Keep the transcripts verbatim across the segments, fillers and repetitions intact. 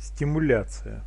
Стимуляция.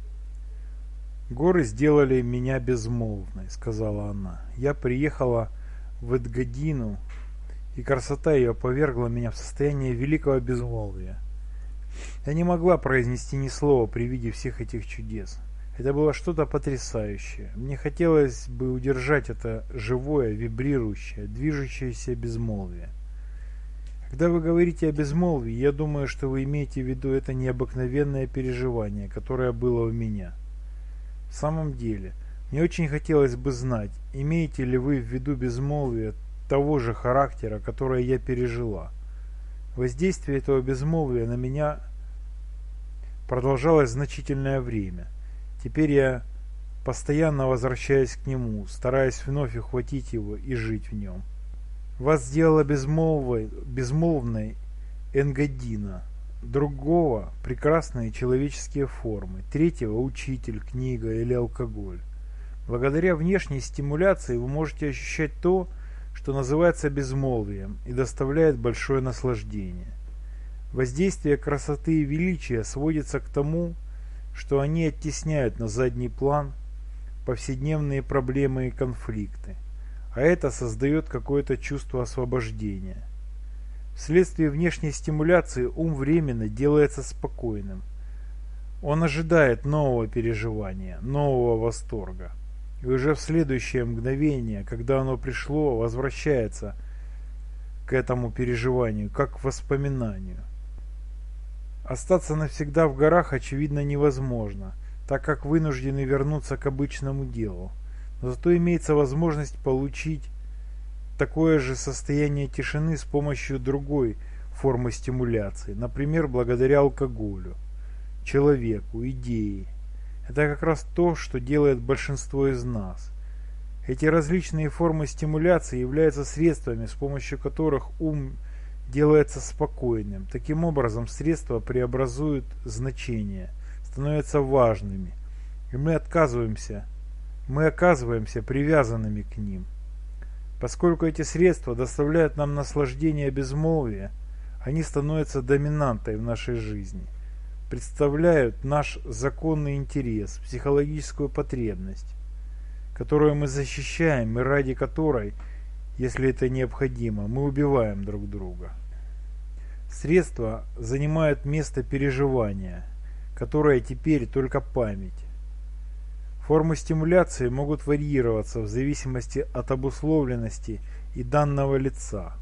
«Горы сделали меня безмолвной», — сказала она. «Я приехала в Эдгадину, и красота ее повергла меня в состояние великого безмолвия. Я не могла произнести ни слова при виде всех этих чудес. Это было что-то потрясающее. Мне хотелось бы удержать это живое, вибрирующее, движущееся безмолвие. Когда вы говорите о безмолвии, я думаю, что вы имеете в виду это необыкновенное переживание, которое было у меня. В самом деле, мне очень хотелось бы знать, имеете ли вы в виду безмолвие того же характера, которое я пережила. Воздействие этого безмолвия на меня продолжалось значительное время. Теперь я постоянно возвращаюсь к нему, стараясь вновь ухватить его и жить в нем. Вас сделала безмолвной, безмолвной Энгадина, другого – прекрасные человеческие формы, третьего – учитель, книга или алкоголь. Благодаря внешней стимуляции вы можете ощущать то, что называется безмолвием и доставляет большое наслаждение. Воздействие красоты и величия сводится к тому, что они оттесняют на задний план повседневные проблемы и конфликты, а это создает какое-то чувство освобождения. Вследствие внешней стимуляции ум временно делается спокойным. Он ожидает нового переживания, нового восторга. И уже в следующее мгновение, когда оно пришло, возвращается к этому переживанию, как к воспоминанию. Остаться навсегда в горах, очевидно, невозможно, так как вынуждены вернуться к обычному делу. Но зато имеется возможность получить такое же состояние тишины с помощью другой формы стимуляции, например, благодаря алкоголю, человеку, идее. Это как раз то, что делает большинство из нас. Эти различные формы стимуляции являются средствами, с помощью которых ум делается спокойным. Таким образом, средства преобразуют значения, становятся важными, и мы отказываемся, мы оказываемся привязанными к ним. Поскольку эти средства доставляют нам наслаждение безмолвия, они становятся доминантой в нашей жизни, представляют наш законный интерес, психологическую потребность, которую мы защищаем и ради которой, если это необходимо, мы убиваем друг друга. Средства занимают место переживания, которое теперь только память. Формы стимуляции могут варьироваться в зависимости от обусловленности и данного лица.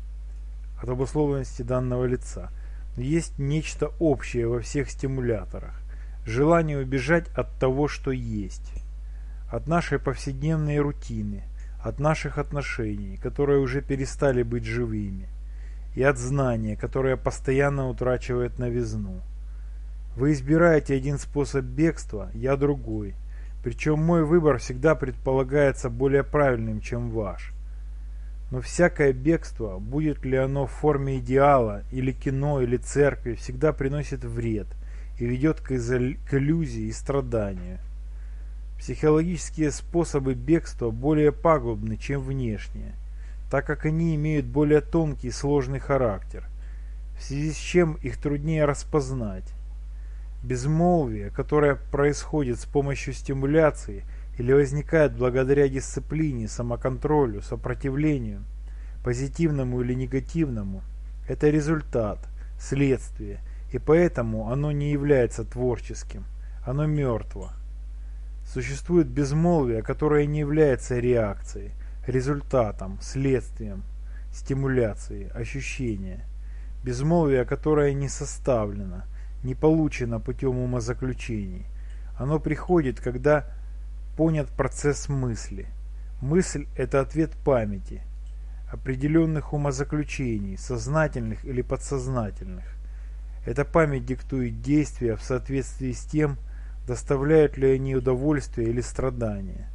От обусловленности данного лица. Но есть нечто общее во всех стимуляторах. Желание убежать от того, что есть. От нашей повседневной рутины, от наших отношений, которые уже перестали быть живыми, и от знания, которое постоянно утрачивает новизну. Вы избираете один способ бегства, я другой. Причем мой выбор всегда предполагается более правильным, чем ваш. Но всякое бегство, будет ли оно в форме идеала, или кино, или церкви, всегда приносит вред и ведет к, изоль... к иллюзии и страданию. Психологические способы бегства более пагубны, чем внешние, так как они имеют более тонкий и сложный характер, в связи с чем их труднее распознать. Безмолвие, которое происходит с помощью стимуляции или возникает благодаря дисциплине, самоконтролю, сопротивлению, позитивному или негативному, это результат, следствие, и поэтому оно не является творческим, оно мертво. Существует безмолвие, которое не является реакцией, результатом, следствием, стимуляцией, ощущения. Безмолвие, которое не составлено, не получено путем умозаключений. Оно приходит, когда понят процесс мысли. Мысль – это ответ памяти, определенных умозаключений, сознательных или подсознательных. Эта память диктует действия в соответствии с тем, доставляют ли они удовольствие или страдания.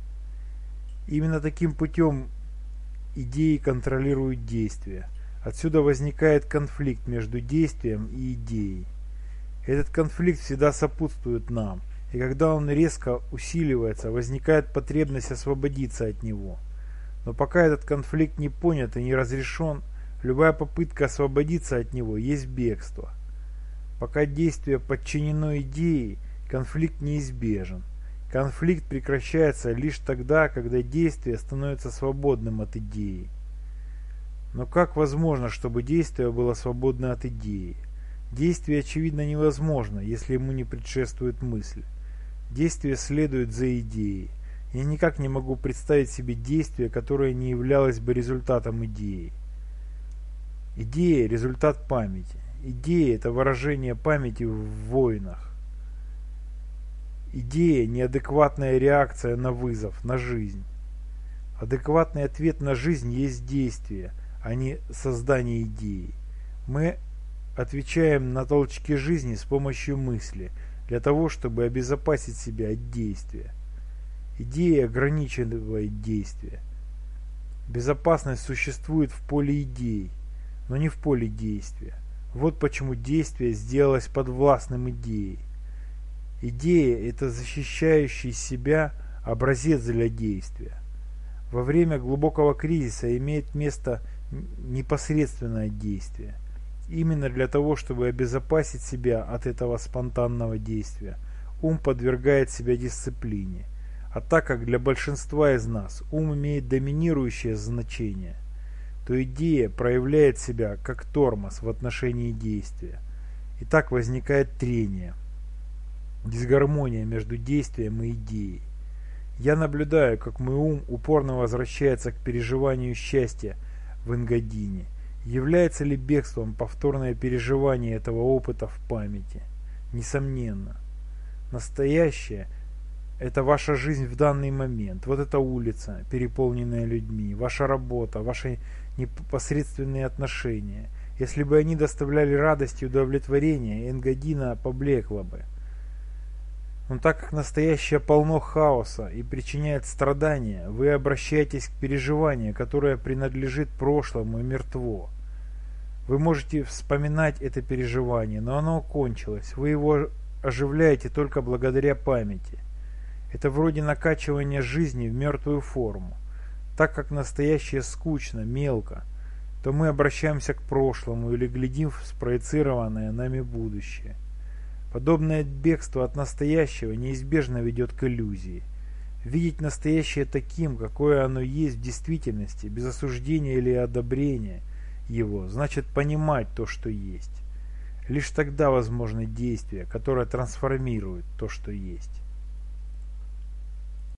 Именно таким путем идеи контролируют действия. Отсюда возникает конфликт между действием и идеей. Этот конфликт всегда сопутствует нам, и когда он резко усиливается, возникает потребность освободиться от него. Но пока этот конфликт не понят и не разрешен, любая попытка освободиться от него есть бегство. Пока действие подчинено идее, конфликт неизбежен. Конфликт прекращается лишь тогда, когда действие становится свободным от идеи. Но как возможно, чтобы действие было свободно от идеи? Действие, очевидно, невозможно, если ему не предшествует мысль. Действие следует за идеей. Я никак не могу представить себе действие, которое не являлось бы результатом идеи. Идея – результат памяти. Идея – это выражение памяти в войнах. Идея – неадекватная реакция на вызов, на жизнь. Адекватный ответ на жизнь есть действие, а не создание идеи. Мы отвечаем на толчки жизни с помощью мысли, для того, чтобы обезопасить себя от действия. Идея ограничивает действие. Безопасность существует в поле идей, но не в поле действия. Вот почему действие сделалось подвластным идее. Идея – это защищающий себя образец для действия. Во время глубокого кризиса имеет место непосредственное действие. Именно для того, чтобы обезопасить себя от этого спонтанного действия, ум подвергает себя дисциплине. А так как для большинства из нас ум имеет доминирующее значение, то идея проявляет себя как тормоз в отношении действия. И так возникает трение, дисгармония между действием и идеей. Я наблюдаю, как мой ум упорно возвращается к переживанию счастья в Энгадине. Является ли бегством повторное переживание этого опыта в памяти? Несомненно. Настоящее – это ваша жизнь в данный момент. Вот эта улица, переполненная людьми, ваша работа, ваши непосредственные отношения. Если бы они доставляли радость и удовлетворение, Энгадина поблекла бы. Но так как настоящее полно хаоса и причиняет страдания, вы обращаетесь к переживанию, которое принадлежит прошлому и мертво. Вы можете вспоминать это переживание, но оно кончилось, вы его оживляете только благодаря памяти. Это вроде накачивания жизни в мертвую форму. Так как настоящее скучно, мелко, то мы обращаемся к прошлому или глядим в спроецированное нами будущее. Подобное бегство от настоящего неизбежно ведет к иллюзии. Видеть настоящее таким, какое оно есть в действительности, без осуждения или одобрения его, значит понимать то, что есть. Лишь тогда возможны действия, которые трансформируют то, что есть.